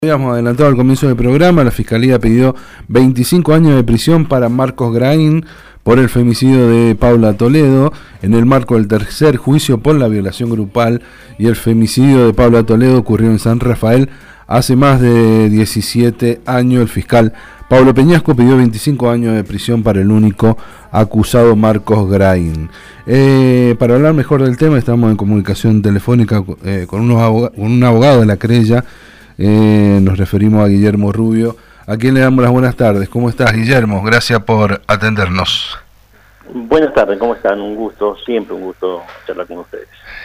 Habíamos adelantado al comienzo del programa, la Fiscalía pidió 25 años de prisión para Marcos Graín por el femicidio de Paula Toledo, en el marco del tercer juicio por la violación grupal y el femicidio de Paula Toledo ocurrió en San Rafael hace más de 17 años. El fiscal Pablo Peñasco pidió 25 años de prisión para el único acusado Marcos Graín. Para hablar mejor del tema estamos en comunicación telefónica con un abogado de la querella. Nos referimos a Guillermo Rubio, a quien le damos las buenas tardes. ¿Cómo estás, Guillermo? Gracias por atendernos. Buenas tardes, ¿cómo están? Un gusto, siempre un gusto charlar con ustedes.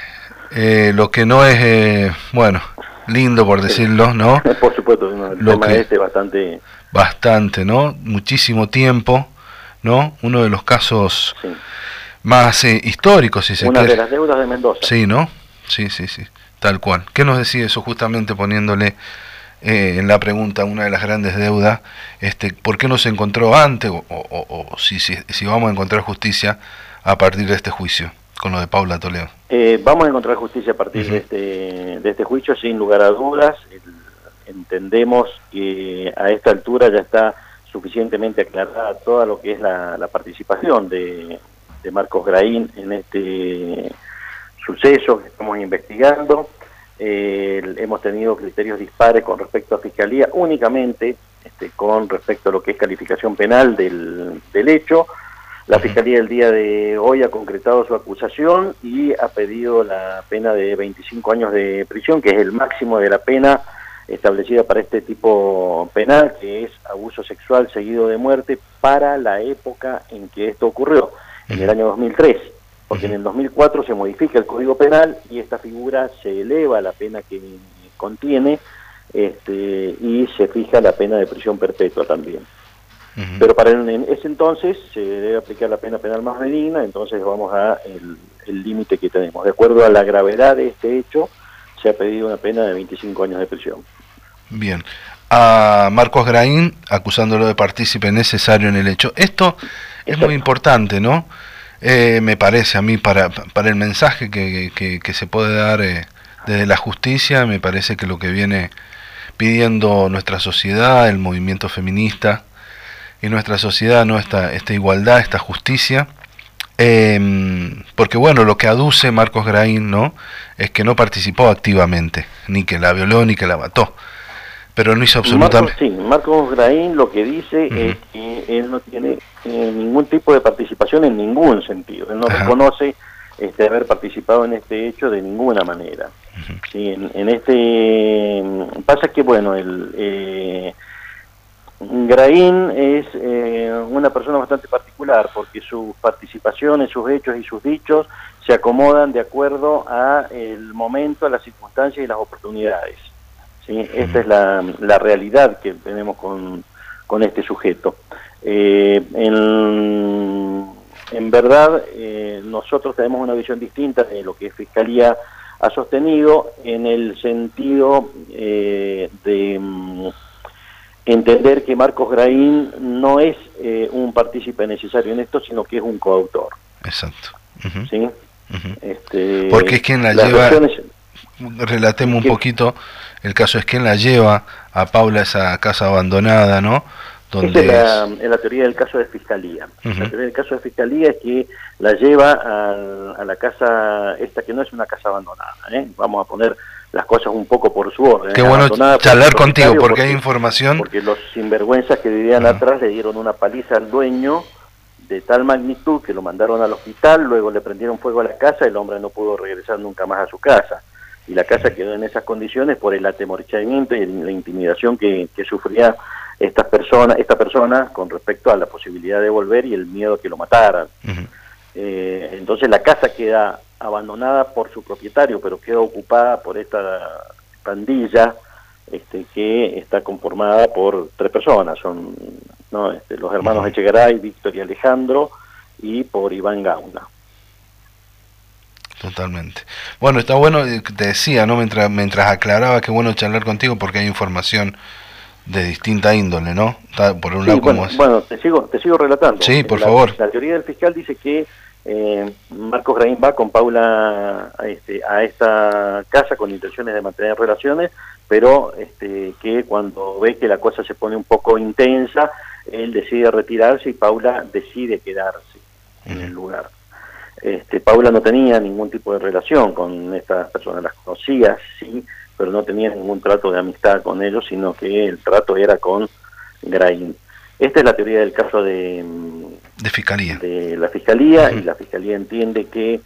Lo que no es, lindo por decirlo, ¿no? Por supuesto, el tema bastante... Bastante, ¿no? Muchísimo tiempo, ¿no? Uno de los casos más históricos, si se quiere. Una de las deudas de Mendoza. Sí, ¿no? Sí. Tal cual. ¿Qué nos decía eso justamente poniéndole en la pregunta una de las grandes deudas? ¿Por qué no se encontró antes o si vamos a encontrar justicia a partir de este juicio con lo de Paula Toledo? Vamos a encontrar justicia a partir de este juicio, sin lugar a dudas. Entendemos que a esta altura ya está suficientemente aclarada toda lo que es la participación de Marcos Graín en este suceso que estamos investigando. Hemos tenido criterios dispares con respecto a Fiscalía, únicamente con respecto a lo que es calificación penal del hecho. La Fiscalía el día de hoy ha concretado su acusación y ha pedido la pena de 25 años de prisión, que es el máximo de la pena establecida para este tipo penal, que es abuso sexual seguido de muerte, para la época en que esto ocurrió, en el año 2003. Porque en el 2004 se modifica el Código Penal y esta figura se eleva la pena que contiene y se fija la pena de prisión perpetua también. Pero para en ese entonces se debe aplicar la pena penal más benigna, entonces vamos a el límite que tenemos. De acuerdo a la gravedad de este hecho, se ha pedido una pena de 25 años de prisión. Bien. A Marcos Graín, acusándolo de partícipe necesario en el hecho. Esto es muy importante, ¿no? Me parece a mí para el mensaje que se puede dar desde la justicia. Me parece que lo que viene pidiendo nuestra sociedad, el movimiento feminista y nuestra sociedad, ¿no? esta igualdad, esta justicia, porque lo que aduce Marcos Graín, ¿no?, es que no participó activamente, ni que la violó ni que la mató, pero no hizo absolutamente... Marcos Graín lo que dice es que él no tiene ningún tipo de participación en ningún sentido. Él no reconoce haber participado en este hecho de ninguna manera. Sí, pasa que, Graín es una persona bastante particular, porque sus participaciones, sus hechos y sus dichos se acomodan de acuerdo a el momento, a las circunstancias y las oportunidades. ¿Sí? Esta es la realidad que tenemos con este sujeto. En verdad, nosotros tenemos una visión distinta de lo que Fiscalía ha sostenido, en el sentido de entender que Marcos Graín no es un partícipe necesario en esto, sino que es un coautor. Exacto. ¿Sí? Porque es quien la lleva... Relatemos un poquito, el caso es quien la lleva a Paula a esa casa abandonada, ¿no? Donde esa es la teoría del caso de Fiscalía. La teoría del caso de Fiscalía es que la lleva a la casa, esta que no es una casa abandonada, Vamos a poner las cosas un poco por su orden. Qué bueno charlar contigo, porque hay información. Porque los sinvergüenzas que vivían atrás le dieron una paliza al dueño de tal magnitud que lo mandaron al hospital, luego le prendieron fuego a la casa, el hombre no pudo regresar nunca más a su casa. Y la casa quedó en esas condiciones por el atemorizamiento y la intimidación que sufría esta persona con respecto a la posibilidad de volver y el miedo a que lo mataran. Entonces la casa queda abandonada por su propietario, pero queda ocupada por esta pandilla que está conformada por 3 personas, son los hermanos Echegaray, Víctor y Alejandro, y por Iván Gauna. Totalmente. Bueno, está bueno, te decía, ¿no? Mientras aclaraba, que bueno charlar contigo porque hay información de distinta índole, ¿no? Por un lado, te sigo relatando. Sí, por favor. La teoría del fiscal dice que Marcos Graín va con Paula a esta casa con intenciones de mantener relaciones, pero que cuando ve que la cosa se pone un poco intensa, él decide retirarse y Paula decide quedarse en el lugar. Paula no tenía ningún tipo de relación con estas personas, las conocía, sí, pero no tenía ningún trato de amistad con ellos, sino que el trato era con Graín. Esta es la teoría del caso de Fiscalía. De la Fiscalía, y la Fiscalía entiende que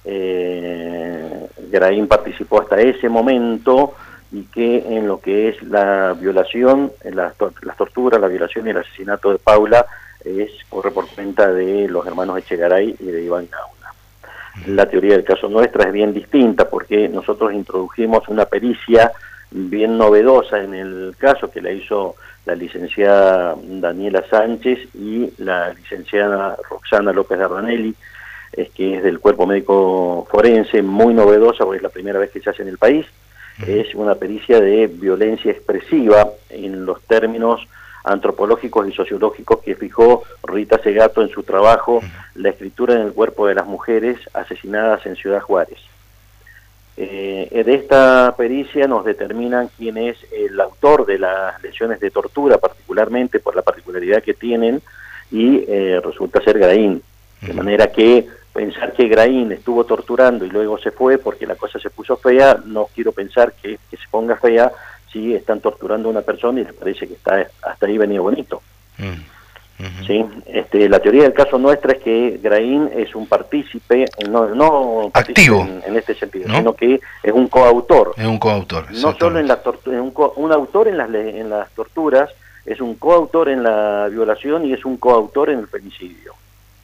Graín participó hasta ese momento y que en lo que es la violación, las torturas, la violación y el asesinato de Paula corre por cuenta de los hermanos Echegaray y de Iván Gauna. La teoría del caso nuestra es bien distinta porque nosotros introdujimos una pericia bien novedosa en el caso que la hizo la licenciada Daniela Sánchez y la licenciada Roxana López de Ardanelli, que es del Cuerpo Médico Forense, muy novedosa porque es la primera vez que se hace en el país. Es una pericia de violencia expresiva en los términos antropológicos y sociológicos que fijó Rita Segato en su trabajo La escritura en el cuerpo de las mujeres asesinadas en Ciudad Juárez. De esta pericia nos determinan quién es el autor de las lesiones de tortura, particularmente por la particularidad que tienen, y resulta ser Graín. De manera que pensar que Graín estuvo torturando y luego se fue porque la cosa se puso fea, no quiero pensar que se ponga fea si están torturando a una persona y les parece que hasta ahí venía bonito. ¿Sí? La teoría del caso nuestra es que Graín es un partícipe, no activo en este sentido, ¿no? Sino que es un coautor. Es un coautor. No solo en la un autor en las torturas, es un coautor en la violación y es un coautor en el femicidio.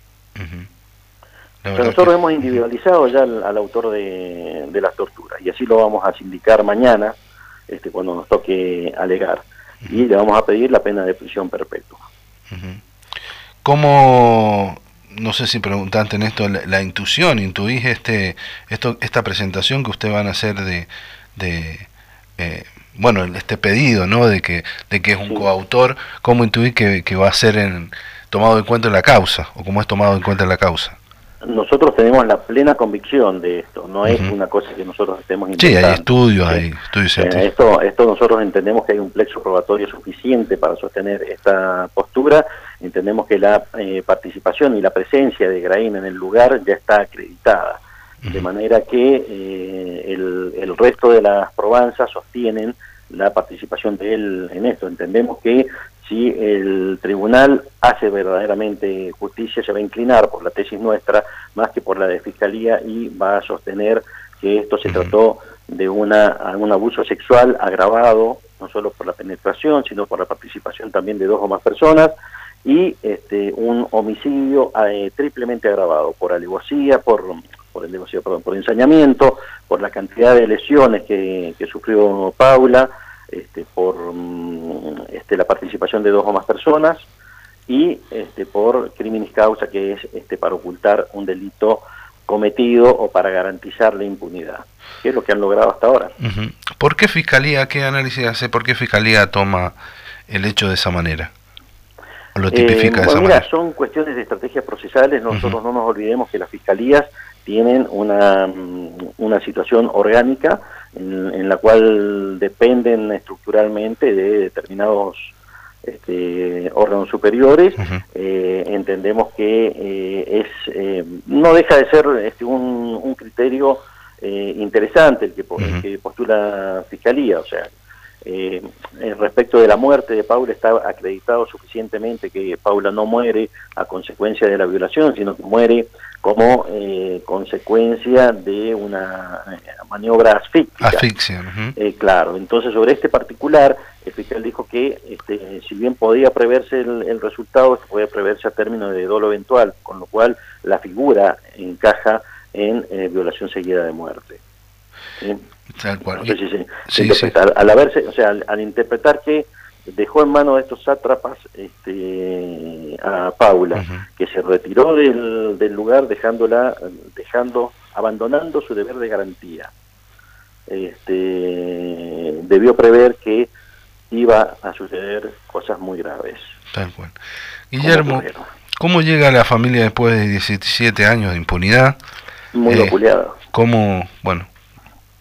O sea, nosotros hemos individualizado ya al autor de las torturas y así lo vamos a sindicar mañana, cuando nos toque alegar, y le vamos a pedir la pena de prisión perpetua. ¿Cómo, no sé si preguntaste en esto, la intuición, intuís esta presentación que ustedes van a hacer bueno, este pedido, ¿no? de que es un coautor, ¿cómo intuís que va a ser tomado en cuenta en la causa, o cómo es tomado en cuenta en la causa? Nosotros tenemos la plena convicción de esto, no es una cosa que nosotros estemos inventando. Sí, hay estudios científicos. Esto nosotros entendemos que hay un plexo probatorio suficiente para sostener esta postura, entendemos que la participación y la presencia de Graín en el lugar ya está acreditada, de manera que el resto de las probanzas sostienen la participación de él en esto. Entendemos que si el tribunal hace verdaderamente justicia, se va a inclinar por la tesis nuestra más que por la de Fiscalía y va a sostener que esto se trató de un abuso sexual agravado, no solo por la penetración, sino por la participación también de 2 o más personas, y un homicidio triplemente agravado por alevosía, por ensañamiento, por la cantidad de lesiones que sufrió Paula, por la participación de 2 o más personas y por criminis causa, que es para ocultar un delito cometido o para garantizar la impunidad, que es lo que han logrado hasta ahora. ¿Por qué Fiscalía, qué análisis hace, por qué Fiscalía toma el hecho de esa manera? ¿O lo tipifica de esa manera? Son cuestiones de estrategias procesales. Nosotros no nos olvidemos que las fiscalías tienen una situación orgánica en la cual dependen estructuralmente de determinados órganos superiores. Entendemos que no deja de ser un criterio interesante el que postula Fiscalía. O sea, respecto de la muerte de Paula, está acreditado suficientemente que Paula no muere a consecuencia de la violación, sino que muere como consecuencia de una maniobra asfíctica. Claro, entonces sobre este particular, el fiscal dijo que si bien podía preverse el resultado, esto podía preverse a término de dolo eventual, con lo cual la figura encaja en violación seguida de muerte. ¿Sí? Tal cual. No sé si al interpretar que dejó en manos de estos sátrapas a Paula, que se retiró del lugar abandonando su deber de garantía, debió prever que iba a suceder cosas muy graves. Tal cual. Guillermo, ¿cómo llega la familia después de 17 años de impunidad? Muy vapuleada. ¿Cómo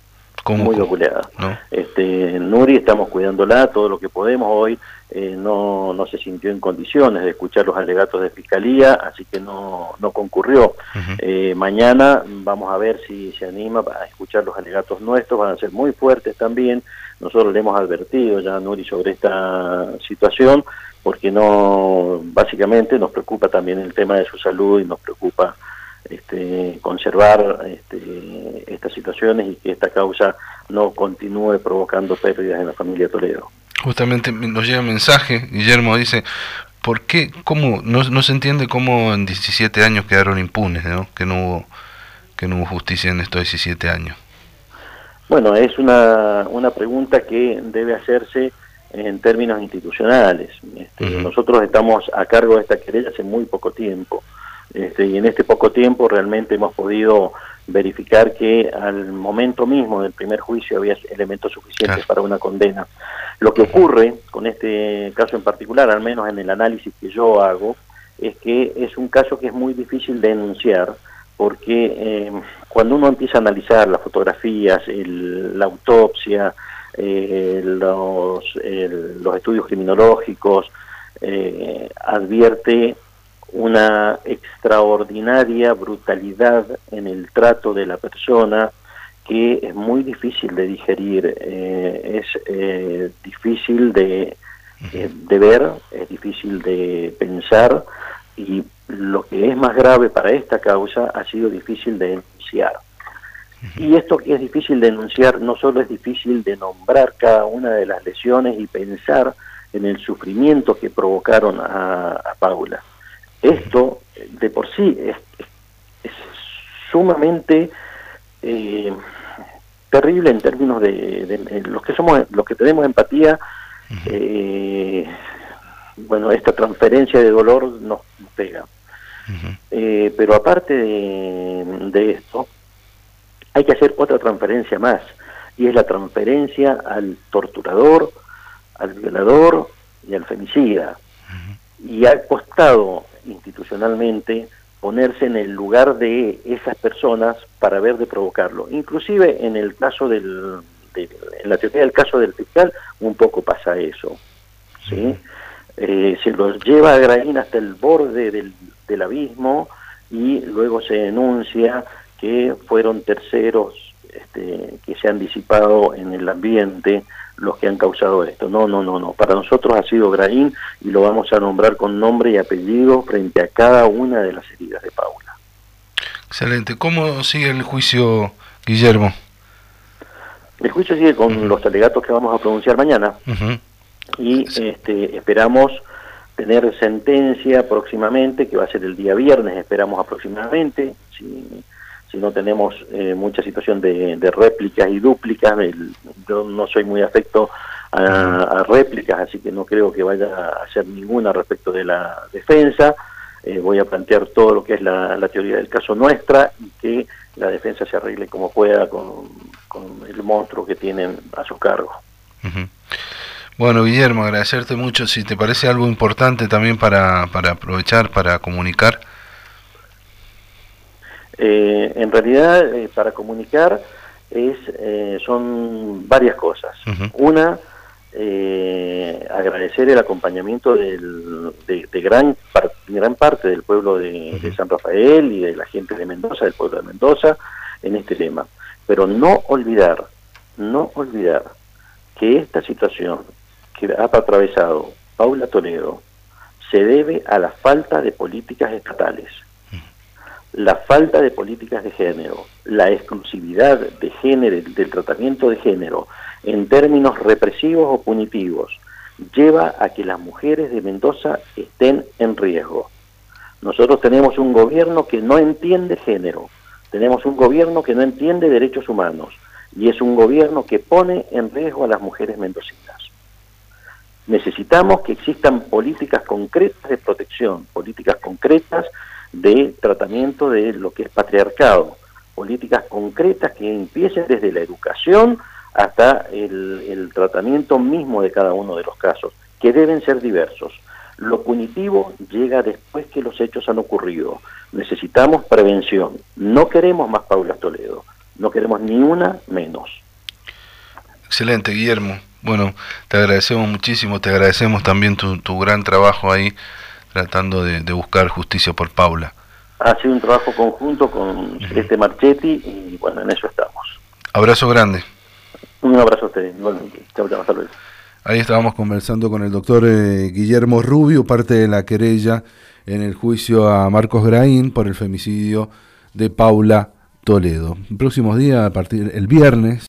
muy vapuleada. ¿No? Nuri estamos cuidándola todo lo que podemos. Hoy no se sintió en condiciones de escuchar los alegatos de fiscalía, así que no concurrió. Mañana vamos a ver si se anima a escuchar los alegatos nuestros, van a ser muy fuertes también. Nosotros le hemos advertido ya a Nuri sobre esta situación, porque básicamente nos preocupa también el tema de su salud y nos preocupa conservar estas situaciones y que esta causa no continúe provocando pérdidas en la familia Toledo. Justamente nos llega un mensaje, Guillermo dice, ¿por qué? ¿Cómo? No se entiende cómo en 17 años quedaron impunes, ¿no? Que no hubo justicia en estos 17 años. Bueno, es una pregunta que debe hacerse en términos institucionales. Nosotros estamos a cargo de esta querella hace muy poco tiempo, y en este poco tiempo realmente hemos podido verificar que al momento mismo del primer juicio había elementos suficientes para una condena. Lo que ocurre con este caso en particular, al menos en el análisis que yo hago, es que es un caso que es muy difícil de denunciar, porque cuando uno empieza a analizar las fotografías, la autopsia, los estudios criminológicos, advierte una extraordinaria brutalidad en el trato de la persona que es muy difícil de digerir, es difícil de ver, es difícil de pensar, y lo que es más grave para esta causa ha sido difícil de denunciar. Y esto que es difícil de denunciar no solo es difícil de nombrar cada una de las lesiones y pensar en el sufrimiento que provocaron a Paula. Esto de por sí es sumamente terrible en términos de los que tenemos empatía. Bueno, esta transferencia de dolor nos pega. Pero aparte de esto, hay que hacer otra transferencia más, y es la transferencia al torturador, al violador y al femicida. Y ha costado institucionalmente ponerse en el lugar de esas personas para ver de provocarlo. Inclusive en el caso en la teoría del caso del fiscal, un poco pasa eso, ¿sí? Se los lleva a Graín hasta el borde del abismo, y luego se denuncia que fueron terceros que se han disipado en el ambiente los que han causado esto. No. Para nosotros ha sido Graín, y lo vamos a nombrar con nombre y apellido frente a cada una de las heridas de Paula. Excelente. ¿Cómo sigue el juicio, Guillermo? El juicio sigue con los alegatos que vamos a pronunciar mañana. Y esperamos tener sentencia próximamente, que va a ser el día viernes, esperamos aproximadamente, si no tenemos mucha situación de réplicas y dúplicas. Yo no soy muy afecto a réplicas, así que no creo que vaya a hacer ninguna respecto de la defensa. Voy a plantear todo lo que es la teoría del caso nuestra, y que la defensa se arregle como pueda con el monstruo que tienen a su cargo. Bueno, Guillermo, agradecerte mucho. Si te parece algo importante también para aprovechar, para comunicar. En realidad, para comunicar son varias cosas. Una, agradecer el acompañamiento de gran parte del pueblo de San Rafael y de la gente de Mendoza, del pueblo de Mendoza, en este tema. Pero no olvidar que esta situación que ha atravesado Paula Toledo se debe a la falta de políticas estatales, la falta de políticas de género, la exclusividad de género, del tratamiento de género en términos represivos o punitivos, lleva a que las mujeres de Mendoza estén en riesgo. Nosotros tenemos un gobierno que no entiende género, tenemos un gobierno que no entiende derechos humanos, y es un gobierno que pone en riesgo a las mujeres mendocinas. Necesitamos que existan políticas concretas de protección, políticas concretas de tratamiento de lo que es patriarcado, políticas concretas que empiecen desde la educación hasta el tratamiento mismo de cada uno de los casos, que deben ser diversos. Lo punitivo llega después que los hechos han ocurrido. Necesitamos prevención. No queremos más Paula Toledo, no queremos ni una menos. Excelente, Guillermo. Bueno, te agradecemos muchísimo, te agradecemos también tu gran trabajo ahí tratando de buscar justicia por Paula. Ha sido un trabajo conjunto con Celeste Marchetti y bueno, en eso estamos. Abrazo grande. Un abrazo a ustedes, igualmente. Chau, chau, hasta luego. Ahí estábamos conversando con el doctor Guillermo Rubio, parte de la querella en el juicio a Marcos Graín por el femicidio de Paula Toledo. En próximos días, a partir el viernes,